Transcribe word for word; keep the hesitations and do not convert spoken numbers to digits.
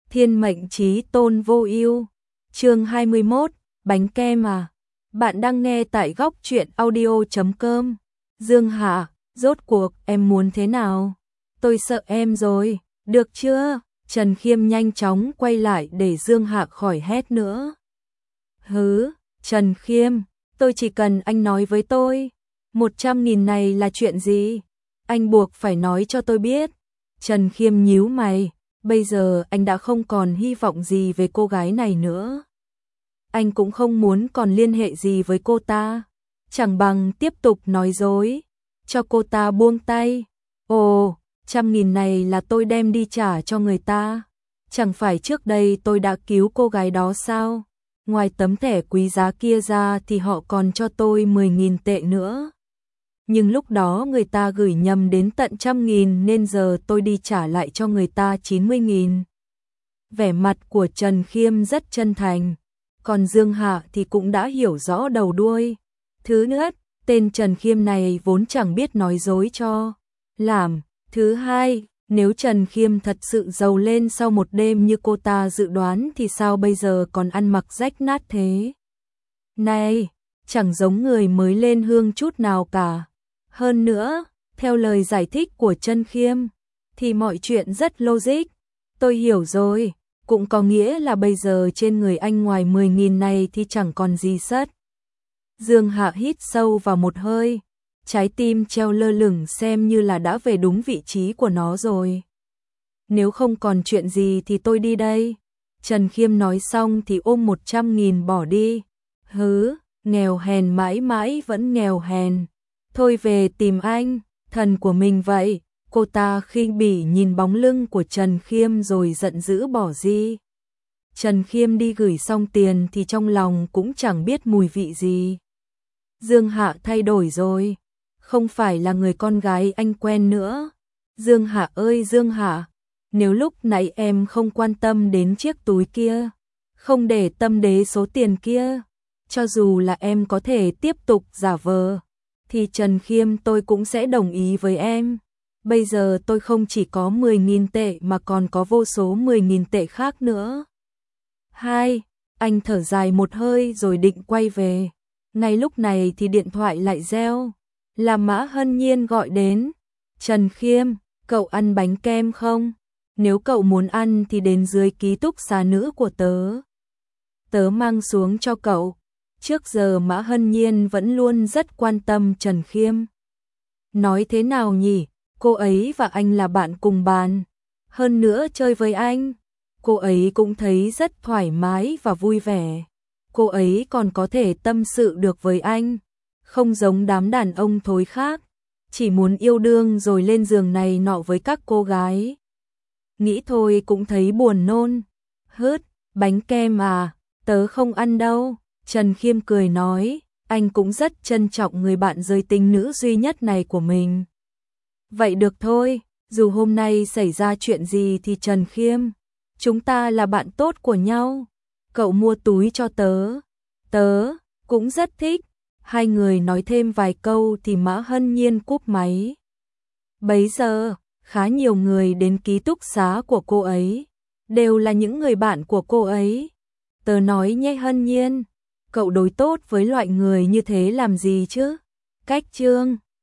Thiên mệnh chí tôn vô ưu. Chương hai mươi mốt, bánh kem à. Bạn đang nghe tại góc truyện audio chấm com. Dương Hạ, rốt cuộc em muốn thế nào? Tôi sợ em rồi, được chưa? Trần Khiêm nhanh chóng quay lại để Dương Hạ khỏi hét nữa. Hứ, Trần Khiêm, tôi chỉ cần anh nói với tôi. Một trăm nghìn này là chuyện gì? Anh buộc phải nói cho tôi biết. Trần Khiêm nhíu mày, bây giờ anh đã không còn hy vọng gì về cô gái này nữa. Anh cũng không muốn còn liên hệ gì với cô ta. Chẳng bằng tiếp tục nói dối, cho cô ta buông tay. Ồ, trăm nghìn này là tôi đem đi trả cho người ta. Chẳng phải trước đây tôi đã cứu cô gái đó sao? Ngoài tấm thẻ quý giá kia ra thì họ còn cho tôi mười nghìn tệ nữa. Nhưng lúc đó người ta gửi nhầm đến tận trăm nghìn nên giờ tôi đi trả lại cho người ta chín mươi nghìn. Vẻ mặt của Trần Khiêm rất chân thành, còn Dương Hạ thì cũng đã hiểu rõ đầu đuôi. Thứ nhất, tên Trần Khiêm này vốn chẳng biết nói dối cho làm. Thứ hai, nếu Trần Khiêm thật sự giàu lên sau một đêm như cô ta dự đoán thì sao bây giờ còn ăn mặc rách nát thế? Này, chẳng giống người mới lên hương chút nào cả. Hơn nữa, theo lời giải thích của Trần Khiêm, thì mọi chuyện rất logic. Tôi hiểu rồi, cũng có nghĩa là bây giờ trên người anh ngoài mười nghìn này thì chẳng còn gì sất. Dương Hạ hít sâu vào một hơi, trái tim treo lơ lửng xem như là đã về đúng vị trí của nó rồi. Nếu không còn chuyện gì thì tôi đi đây. Trần Khiêm nói xong thì ôm một trăm nghìn bỏ đi. Hứ, nghèo hèn mãi mãi vẫn nghèo hèn. Thôi về tìm anh, thần của mình vậy. Cô ta khinh bỉ nhìn bóng lưng của Trần Khiêm rồi giận dữ bỏ đi. Trần Khiêm đi gửi xong tiền thì trong lòng cũng chẳng biết mùi vị gì. Dương Hạ thay đổi rồi, không phải là người con gái anh quen nữa. Dương Hạ ơi Dương Hạ, nếu lúc nãy em không quan tâm đến chiếc túi kia, không để tâm đến số tiền kia, cho dù là em có thể tiếp tục giả vờ, thì Trần Khiêm tôi cũng sẽ đồng ý với em. Bây giờ tôi không chỉ có mười nghìn tệ mà còn có vô số mười nghìn tệ khác nữa. Hai, anh thở dài một hơi rồi định quay về. Ngay lúc này thì điện thoại lại reo, là Mã Hân Nhiên gọi đến. Trần Khiêm, cậu ăn bánh kem không? Nếu cậu muốn ăn thì đến dưới ký túc xá nữ của tớ. Tớ mang xuống cho cậu. Trước giờ Mã Hân Nhiên vẫn luôn rất quan tâm Trần Khiêm. Nói thế nào nhỉ? Cô ấy và anh là bạn cùng bàn. Hơn nữa chơi với anh, cô ấy cũng thấy rất thoải mái và vui vẻ. Cô ấy còn có thể tâm sự được với anh, không giống đám đàn ông thối khác, chỉ muốn yêu đương rồi lên giường này nọ với các cô gái. Nghĩ thôi cũng thấy buồn nôn. Hứt, bánh kem à, tớ không ăn đâu. Trần Khiêm cười nói, anh cũng rất trân trọng người bạn giới tính nữ duy nhất này của mình. Vậy được thôi, dù hôm nay xảy ra chuyện gì thì Trần Khiêm, chúng ta là bạn tốt của nhau. Cậu mua túi cho tớ, tớ cũng rất thích. Hai người nói thêm vài câu thì Mã Hân Nhiên cúp máy. Bấy giờ, khá nhiều người đến ký túc xá của cô ấy, đều là những người bạn của cô ấy. Tớ nói nhé Hân Nhiên, cậu đối tốt với loại người như thế làm gì chứ? Cách chương